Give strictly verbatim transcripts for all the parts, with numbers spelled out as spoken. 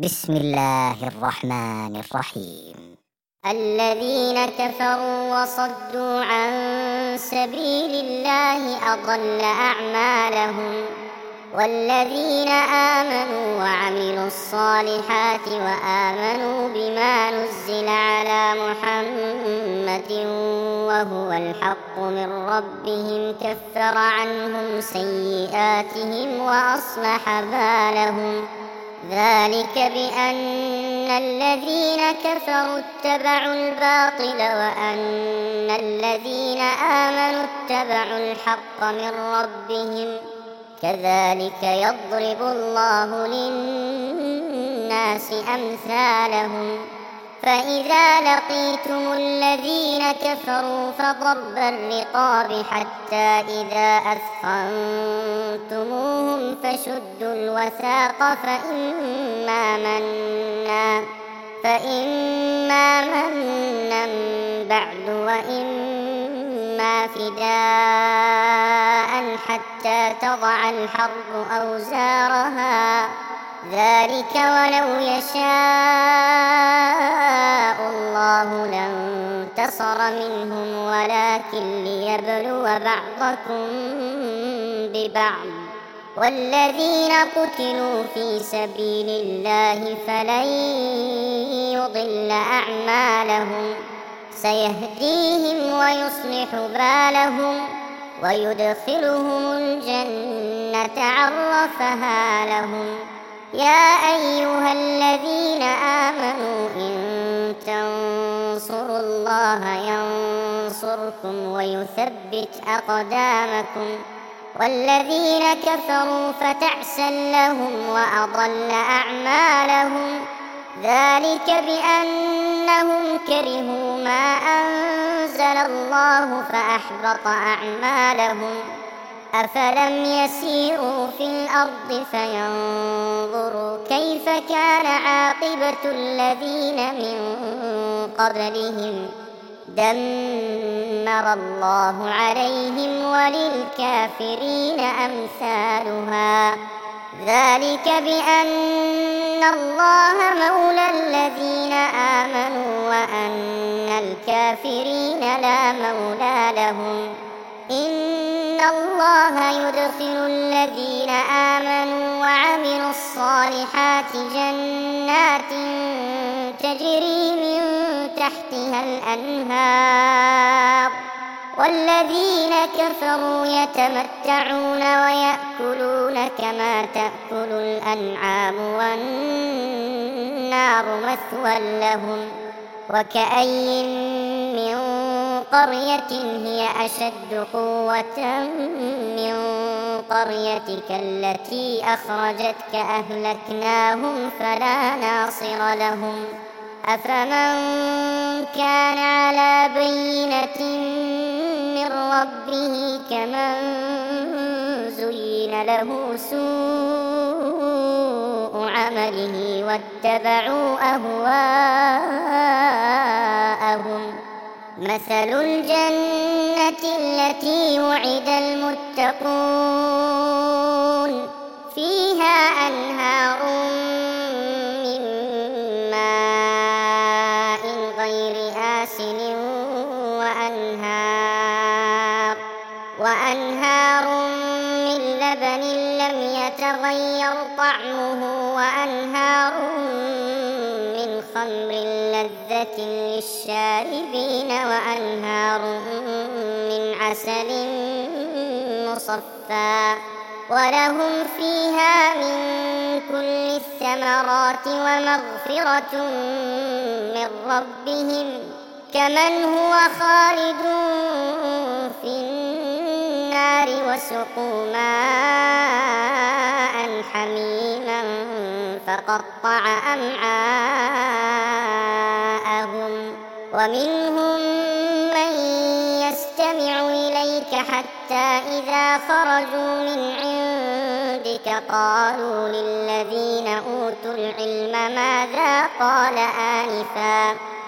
بسم الله الرحمن الرحيم. الذين كفروا وصدوا عن سبيل الله أضل أعمالهم، والذين آمنوا وعملوا الصالحات وآمنوا بما نزل على محمد وهو الحق من ربهم كفر عنهم سيئاتهم وأصلح بالهم. ذلك بأن الذين كفروا اتبعوا الباطل وأن الذين آمنوا اتبعوا الحق من ربهم، كذلك يضرب الله للناس أمثالهم. فإذا لقيتم الذين كفروا فضرب الرقاب حتى إذا أثخنتموهم فشدوا الوثاق فإما منا فإما منا بعد وإما فداء حتى تضع الحرب أوزارها، ذلك ولو يشاء الله لانتصر منهم ولكن ليبلو بعضكم ببعض. والذين قتلوا في سبيل الله فلن يضل أعمالهم، سيهديهم ويصلح بالهم ويدخلهم الجنة عرفها لهم. يا أيها الذين آمنوا إن تنصروا الله ينصركم ويثبت أقدامكم، والذين كفروا فتعسا لهم وأضل أعمالهم، ذلك بأنهم كرهوا ما أنزل الله فأحبط أعمالهم. أفلم يسيروا في الأرض فينظروا كيف كان عاقبة الذين من قبلهم، دمر الله عليهم وللكافرين أمثالها. ذلك بأن الله مولى الذين آمنوا وأن الكافرين لا مولى لهم. إن الله يدخل الذين آمنوا وعملوا الصالحات جنات تجري من تحتها الأنهار، والذين كفروا يتمتعون ويأكلون كما تأكل الأنعام والنار مثوى لهم. وكأي من قرية هي أشد قوة من قريتك التي أخرجتك أهلكناهم فلا ناصر لهم. أفمن كان على بينة من ربه كمن زين له سوء عمله واتبعوا أهواءهم. مثل الجنة التي وعد المتقون فيها أنهار من ماء غير آسن وأنهار, وأنهار من لبن لم يتغير طعمه وأنهار من خمر لذة للشاربين وأنهار من عسل مصفى ولهم فيها من كل الثمرات ومغفرة من ربهم كمن هو خالد في النار وسقوا ماء حميما فقطع أمعاءهم. ومنهم من يستمع إليك حتى إذا خرجوا من عندك قالوا للذين أوتوا العلم ماذا قال آنفا،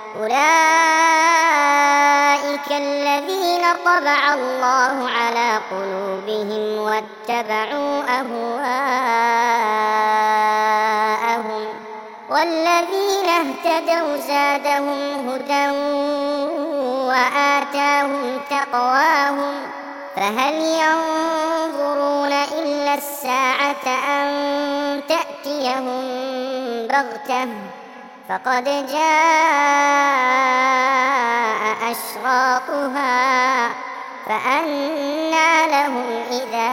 أولئك الذين طبع الله على قلوبهم واتبعوا أهواءهم والذين اهتدوا زادهم هدى وآتاهم تقواهم فهل ينظرون إلا الساعة أن تأتيهم بغتة فقد جاء أشراطها فأنى لهم إذا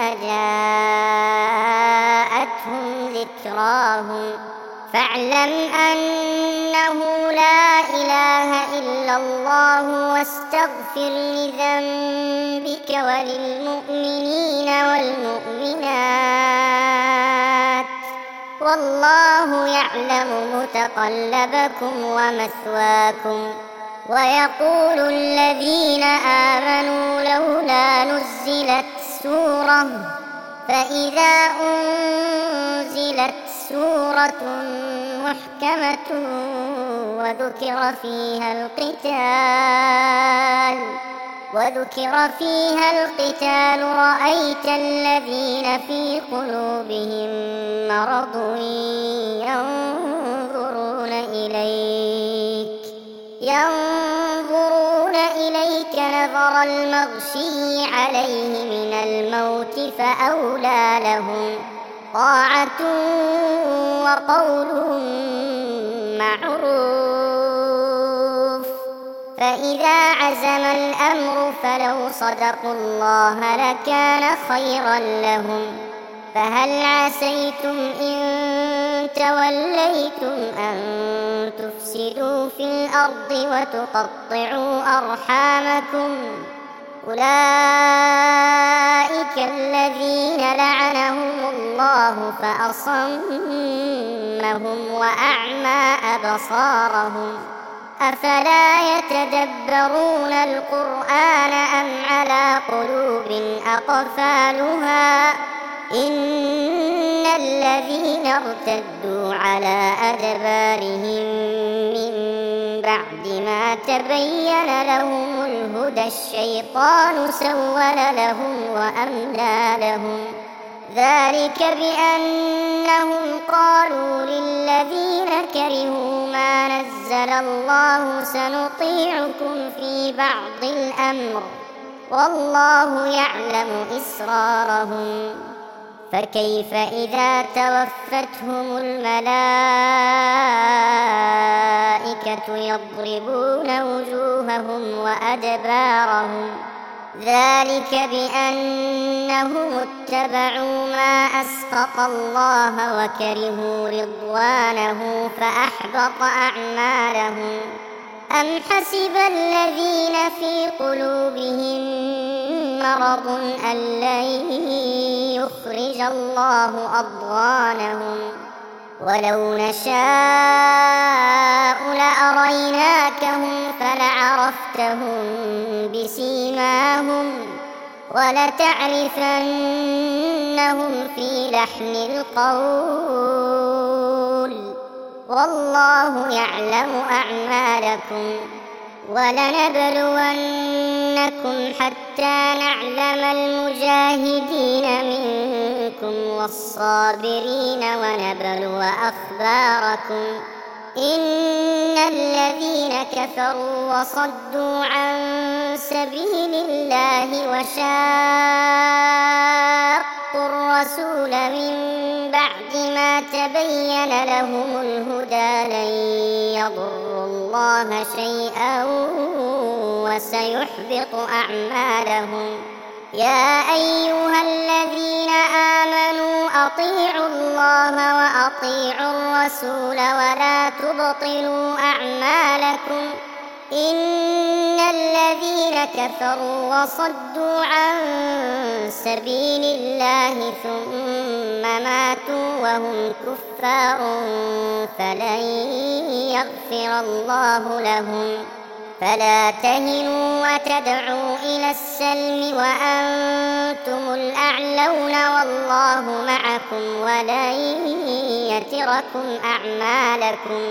جاءتهم ذكراهم فاعلم أنه لا إله إلا الله واستغفر لذنبك وللمؤمنين والمؤمنات والله يعلم متقلبكم ومثواكم. ويقول الذين آمنوا لولا نزلت سورة فإذا أنزلت سورة محكمة وذكر فيها القتال وذكر فيها القتال رأيت الذين في قلوبهم مرض ينظرون إليك ينظرون إليك نظر المغشي عليه من الموت فأولى لهم طاعة وقول معروف. فإذا عزم الأمر فلو صدقوا الله لكان خيرا لهم فهل عسيتم إن توليتم أن تفسدوا في الأرض وتقطعوا أرحامكم أولئك الذين لعنهم الله فأصمهم وأعمى أبصارهم أفلا يتدبرون القرآن أم على قلوب أقفالها إن الذين ارتدوا على أدبارهم من بعد ما تبين لهم الهدى الشيطان سول لهم وأملى لهم ذلك بأنهم قالوا للذين كرهوا ما نزل الله سنطيعكم في بعض الأمر والله يعلم إسرارهم فكيف إذا توفتهم الملائكة يضربون وجوههم وأدبارهم ذلك بأنهم اتبعوا ما أسخط الله وكرهوا رضوانه فأحبط أعمالهم أم حسب الذين في قلوبهم مرض أن لن يخرج الله أضغانهم ولو نشاء لأريناكهم فلعرفتهم بسيماهم ولتعرفنهم في لحن القول والله يعلم أعمالكم ولنبلونكم حتى نعلم المجاهدين منكم والصابرين ونبلو أخباركم إن الذين كفروا وصدوا عن سبيل الله وشاقوا الرسول من بعد ما تبين لهم الهدى لن يضروا الله شيئا وسيحبط أعمالهم يا أيها الذين آمنوا أطيعوا الله وأطيعوا الرسول ولا تبطلوا أعمالكم إن الذين كفروا وصدوا عن سبيل الله ثم ماتوا وهم كفار فلن يغفر الله لهم فلا تهنوا وتدعوا إلى السلم وأنتم الأعلون والله معكم ولن يتركم أعمالكم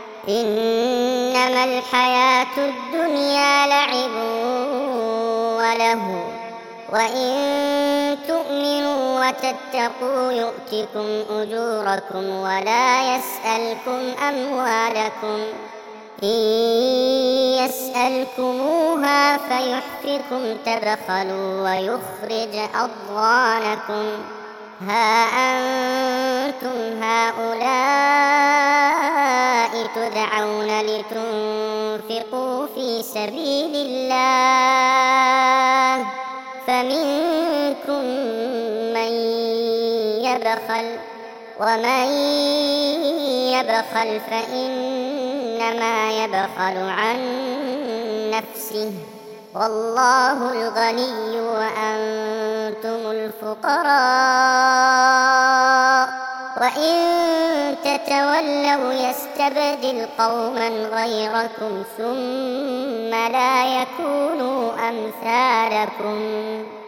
إنما الحياة الدنيا لعب وله وإن تؤمنوا وتتقوا يؤتكم أجوركم ولا يسألكم أموالكم إن يسألكموها فيحفكم تبخلوا ويخرج أضغانكم ها أنتم هؤلاء تدعون لتنفقوا في سبيل الله فمنكم من يبخل ومن يبخل فإنما يبخل عن نفسه والله الغني وأنتم الفقراء وإن تتولوا يستبدل قوما غيركم ثم لا يكونوا أمثالكم